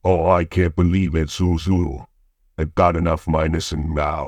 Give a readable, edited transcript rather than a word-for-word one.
Oh, I can't believe it, Zuzu. I've got enough minusing now.